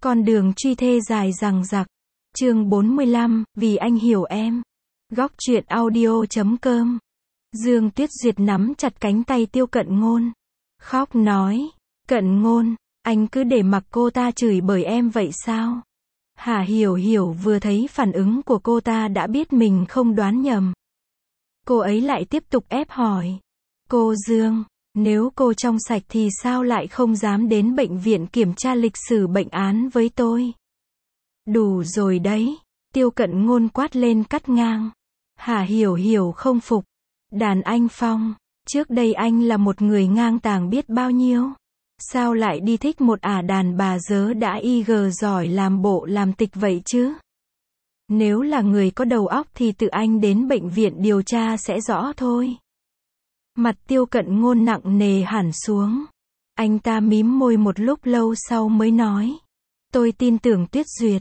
Con đường truy thê dài dằng dặc. Chương 45, vì anh hiểu em. Góc truyện audio.com. Dương Tuyết Duyệt nắm chặt cánh tay Tiêu Cận Ngôn. Khóc nói, Cận Ngôn, anh cứ để mặc cô ta chửi bới em vậy sao? Hà Hiểu Hiểu vừa thấy phản ứng của cô ta đã biết mình không đoán nhầm. Cô ấy lại tiếp tục ép hỏi. Cô Dương, nếu cô trong sạch thì sao lại không dám đến bệnh viện kiểm tra lịch sử bệnh án với tôi? Đủ rồi đấy. Tiêu Cận Ngôn quát lên cắt ngang. Hà Hiểu Hiểu không phục. Đàn anh Phong, trước đây anh là một người ngang tàng biết bao nhiêu. Sao lại đi thích một đàn bà dớ đã IG giỏi làm bộ làm tịch vậy chứ? Nếu là người có đầu óc thì tự anh đến bệnh viện điều tra sẽ rõ thôi. Mặt Tiêu Cận Ngôn nặng nề hẳn xuống. Anh ta mím môi một lúc lâu sau mới nói. Tôi tin tưởng Tuyết Duyệt.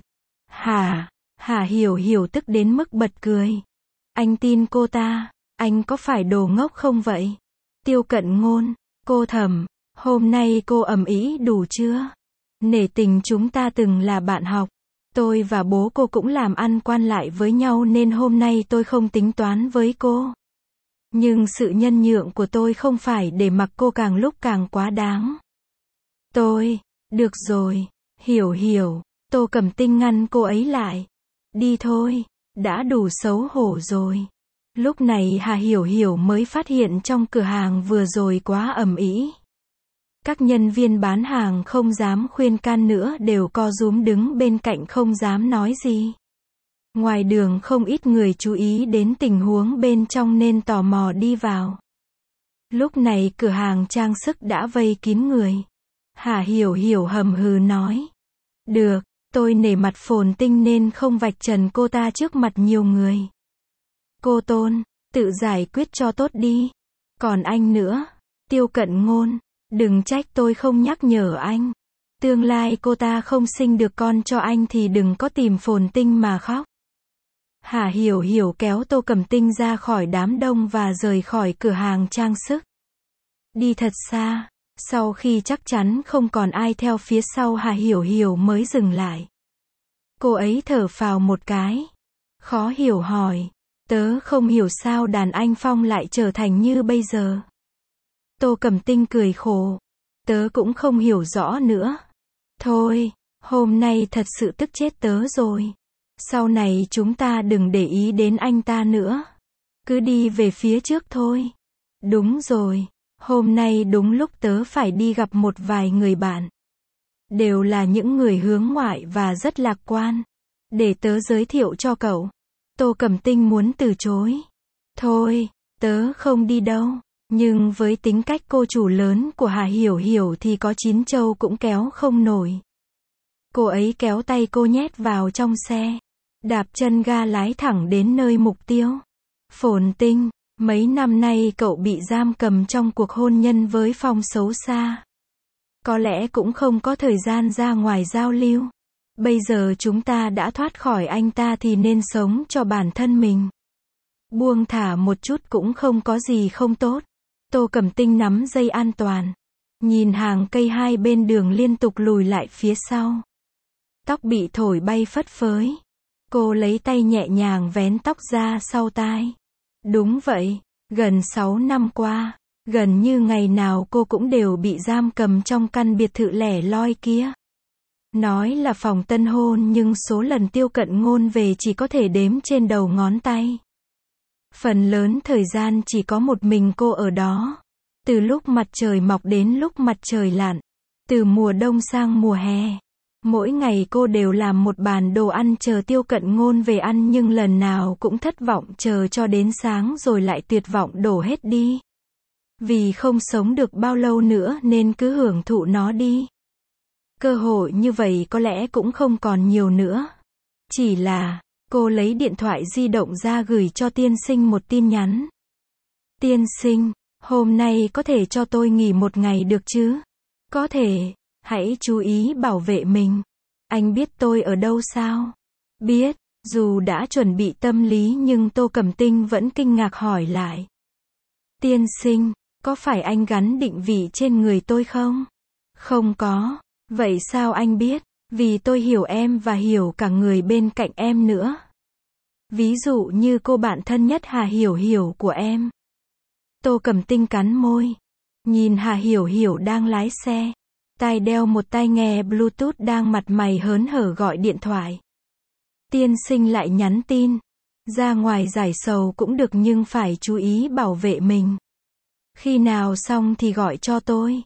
Hà Hiểu Hiểu tức đến mức bật cười. Anh tin cô ta, anh có phải đồ ngốc không vậy? Tiêu Cận Ngôn, cô thầm, hôm nay cô ầm ĩ đủ chưa? Nể tình chúng ta từng là bạn học. Tôi và bố cô cũng làm ăn quan lại với nhau nên hôm nay tôi không tính toán với cô. Nhưng sự nhân nhượng của tôi không phải để mặc cô càng lúc càng quá đáng. Được rồi, Hiểu Hiểu, Tô Cẩm Tinh ngăn cô ấy lại. Đi thôi, đã đủ xấu hổ rồi. Lúc này Hà Hiểu Hiểu mới phát hiện trong cửa hàng vừa rồi quá ầm ĩ. Các nhân viên bán hàng không dám khuyên can nữa đều co rúm đứng bên cạnh không dám nói gì. Ngoài đường không ít người chú ý đến tình huống bên trong nên tò mò đi vào. Lúc này cửa hàng trang sức đã vây kín người. Hà Hiểu Hiểu hầm hừ nói. Được, tôi nể mặt Phồn Tinh nên không vạch trần cô ta trước mặt nhiều người. Cô Tôn, tự giải quyết cho tốt đi. Còn anh nữa, Tiêu Cận Ngôn, đừng trách tôi không nhắc nhở anh. Tương lai cô ta không sinh được con cho anh thì đừng có tìm Phồn Tinh mà khóc. Hà Hiểu Hiểu kéo Tô Cẩm Tinh ra khỏi đám đông và rời khỏi cửa hàng trang sức. Đi thật xa, sau khi chắc chắn không còn ai theo phía sau Hà Hiểu Hiểu mới dừng lại. Cô ấy thở phào một cái. Khó hiểu hỏi, tớ không hiểu sao đàn anh Phong lại trở thành như bây giờ. Tô Cẩm Tinh cười khổ. Tớ cũng không hiểu rõ nữa. Thôi, hôm nay thật sự tức chết tớ rồi. Sau này chúng ta đừng để ý đến anh ta nữa. Cứ đi về phía trước thôi. Đúng rồi, hôm nay đúng lúc tớ phải đi gặp một vài người bạn. Đều là những người hướng ngoại và rất lạc quan. Để tớ giới thiệu cho cậu. Tô Cẩm Tinh muốn từ chối. Thôi, tớ không đi đâu. Nhưng với tính cách cô chủ lớn của Hà Hiểu Hiểu thì có chín châu cũng kéo không nổi. Cô ấy kéo tay cô nhét vào trong xe. Đạp chân ga lái thẳng đến nơi mục tiêu. Phồn Tinh, mấy năm nay cậu bị giam cầm trong cuộc hôn nhân với Phong xấu xa. Có lẽ cũng không có thời gian ra ngoài giao lưu. Bây giờ chúng ta đã thoát khỏi anh ta thì nên sống cho bản thân mình. Buông thả một chút cũng không có gì không tốt. Tô Cẩm Tinh nắm dây an toàn. Nhìn hàng cây hai bên đường liên tục lùi lại phía sau. Tóc bị thổi bay phất phới. Cô lấy tay nhẹ nhàng vén tóc ra sau tai. Đúng vậy, gần 6 năm qua, gần như ngày nào cô cũng đều bị giam cầm trong căn biệt thự lẻ loi kia. Nói là phòng tân hôn nhưng số lần Tiêu Cận Ngôn về chỉ có thể đếm trên đầu ngón tay. Phần lớn thời gian chỉ có một mình cô ở đó. Từ lúc mặt trời mọc đến lúc mặt trời lặn. Từ mùa đông sang mùa hè. Mỗi ngày cô đều làm một bàn đồ ăn chờ Tiêu Cận Ngôn về ăn nhưng lần nào cũng thất vọng chờ cho đến sáng rồi lại tuyệt vọng đổ hết đi. Vì không sống được bao lâu nữa nên cứ hưởng thụ nó đi. Cơ hội như vậy có lẽ cũng không còn nhiều nữa. Chỉ là, cô lấy điện thoại di động ra gửi cho tiên sinh một tin nhắn. Tiên sinh, hôm nay có thể cho tôi nghỉ một ngày được chứ? Có thể, hãy chú ý bảo vệ mình. Anh biết tôi ở đâu sao? Biết, dù đã chuẩn bị tâm lý nhưng Tô Cẩm Tinh vẫn kinh ngạc hỏi lại. Tiên sinh, có phải anh gắn định vị trên người tôi không? Không có. Vậy sao anh biết? Vì tôi hiểu em và hiểu cả người bên cạnh em nữa. Ví dụ như cô bạn thân nhất Hà Hiểu Hiểu của em. Tô Cẩm Tinh cắn môi. Nhìn Hà Hiểu Hiểu đang lái xe. Tai đeo một tai nghe Bluetooth đang mặt mày hớn hở gọi điện thoại. Tiên sinh lại nhắn tin. Ra ngoài giải sầu cũng được nhưng phải chú ý bảo vệ mình. Khi nào xong thì gọi cho tôi.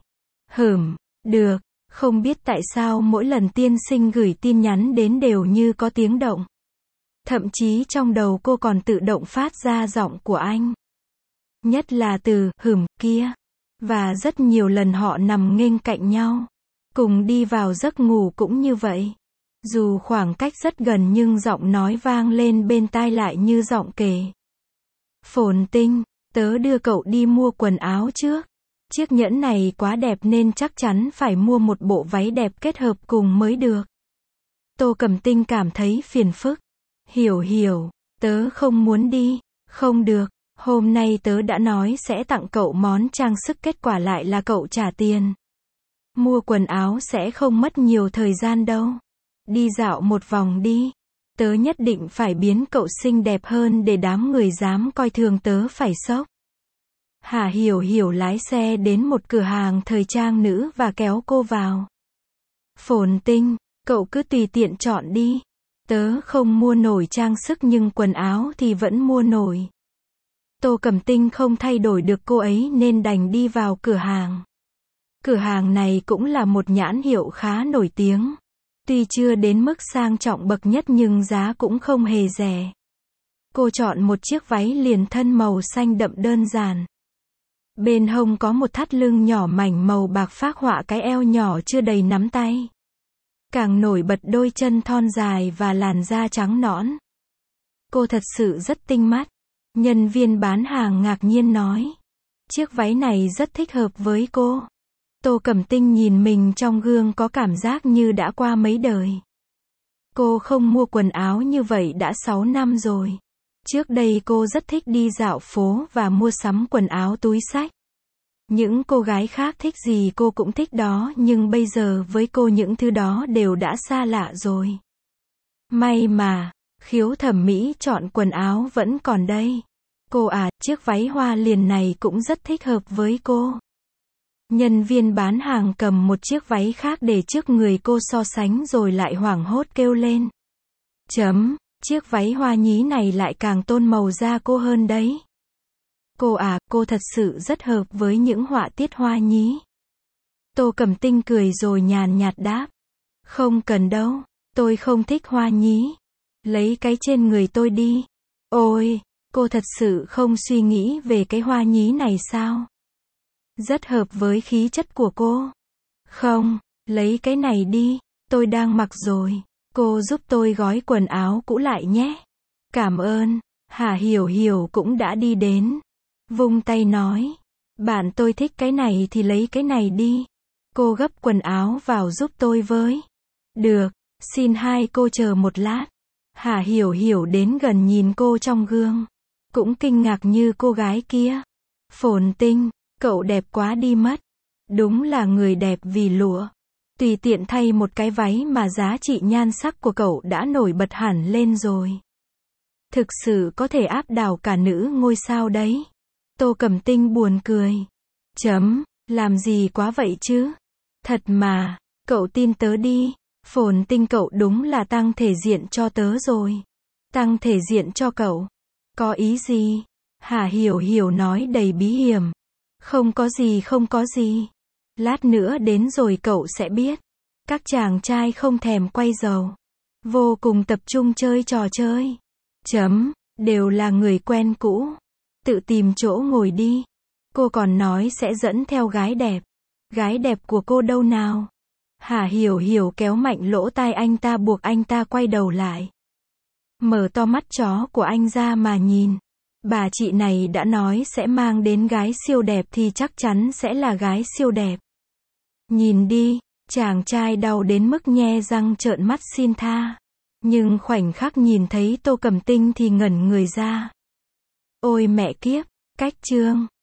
Được. Không biết tại sao mỗi lần tiên sinh gửi tin nhắn đến đều như có tiếng động. Thậm chí trong đầu cô còn tự động phát ra giọng của anh. Nhất là từ kia. Và rất nhiều lần họ nằm nghênh cạnh nhau. Cùng đi vào giấc ngủ cũng như vậy. Dù khoảng cách rất gần nhưng giọng nói vang lên bên tai lại như giọng kể. Phồn Tinh, tớ đưa cậu đi mua quần áo trước. Chiếc nhẫn này quá đẹp nên chắc chắn phải mua một bộ váy đẹp kết hợp cùng mới được. Tô Cẩm Tinh cảm thấy phiền phức. Hiểu, tớ không muốn đi. Không được, hôm nay tớ đã nói sẽ tặng cậu món trang sức kết quả lại là cậu trả tiền. Mua quần áo sẽ không mất nhiều thời gian đâu. Đi dạo một vòng đi. Tớ nhất định phải biến cậu xinh đẹp hơn để đám người dám coi thường tớ phải sốc. Hà Hiểu Hiểu lái xe đến một cửa hàng thời trang nữ và kéo cô vào. Phồn Tinh, cậu cứ tùy tiện chọn đi. Tớ không mua nổi trang sức nhưng quần áo thì vẫn mua nổi. Tô Cẩm Tinh không thay đổi được cô ấy nên đành đi vào cửa hàng. Cửa hàng này cũng là một nhãn hiệu khá nổi tiếng. Tuy chưa đến mức sang trọng bậc nhất nhưng giá cũng không hề rẻ. Cô chọn một chiếc váy liền thân màu xanh đậm đơn giản. Bên hông có một thắt lưng nhỏ mảnh màu bạc phác họa cái eo nhỏ chưa đầy nắm tay. Càng nổi bật đôi chân thon dài và làn da trắng nõn. Cô thật sự rất tinh mắt. Nhân viên bán hàng ngạc nhiên nói. Chiếc váy này rất thích hợp với cô. Tô Cẩm Tinh nhìn mình trong gương có cảm giác như đã qua mấy đời. Cô không mua quần áo như vậy đã 6 năm rồi. Trước đây cô rất thích đi dạo phố và mua sắm quần áo túi xách. Những cô gái khác thích gì cô cũng thích đó nhưng bây giờ với cô những thứ đó đều đã xa lạ rồi. May mà, khiếu thẩm mỹ chọn quần áo vẫn còn đây. Cô à, chiếc váy hoa liền này cũng rất thích hợp với cô. Nhân viên bán hàng cầm một chiếc váy khác để trước người cô so sánh rồi lại hoảng hốt kêu lên. Chiếc váy hoa nhí này lại càng tôn màu da cô hơn đấy. Cô à, cô thật sự rất hợp với những họa tiết hoa nhí. Tô Cẩm Tinh cười rồi nhàn nhạt đáp. Không cần đâu, tôi không thích hoa nhí. Lấy cái trên người tôi đi. Ôi, cô thật sự không suy nghĩ về cái hoa nhí này sao? Rất hợp với khí chất của cô. Không, lấy cái này đi, tôi đang mặc rồi. Cô giúp tôi gói quần áo cũ lại nhé. Cảm ơn. Hà Hiểu Hiểu cũng đã đi đến. Vung tay nói. Bạn tôi thích cái này thì lấy cái này đi. Cô gấp quần áo vào giúp tôi với. Được, xin hai cô chờ một lát. Hà Hiểu Hiểu đến gần nhìn cô trong gương. Cũng kinh ngạc như cô gái kia. Phồn Tinh, cậu đẹp quá đi mất. Đúng là người đẹp vì lụa. Tùy tiện thay một cái váy mà giá trị nhan sắc của cậu đã nổi bật hẳn lên rồi. Thực sự có thể áp đảo cả nữ ngôi sao đấy. Tô Cẩm Tinh buồn cười. Làm gì quá vậy chứ? Thật mà, cậu tin tớ đi. Phồn Tinh cậu đúng là tăng thể diện cho tớ rồi. Tăng thể diện cho cậu? Có ý gì? Hà Hiểu Hiểu nói đầy bí hiểm. Không có gì. Lát nữa đến rồi cậu sẽ biết. Các chàng trai không thèm quay dầu. Vô cùng tập trung chơi trò chơi. Đều là người quen cũ. Tự tìm chỗ ngồi đi. Cô còn nói sẽ dẫn theo gái đẹp. Gái đẹp của cô đâu nào? Hà Hiểu Hiểu kéo mạnh lỗ tai anh ta buộc anh ta quay đầu lại. Mở to mắt chó của anh ra mà nhìn. Bà chị này đã nói sẽ mang đến gái siêu đẹp thì chắc chắn sẽ là gái siêu đẹp. Nhìn đi, chàng trai đau đến mức nhe răng trợn mắt xin tha. Nhưng khoảnh khắc nhìn thấy Tô Cẩm Tinh thì ngẩn người ra. Ôi mẹ kiếp, cách chương.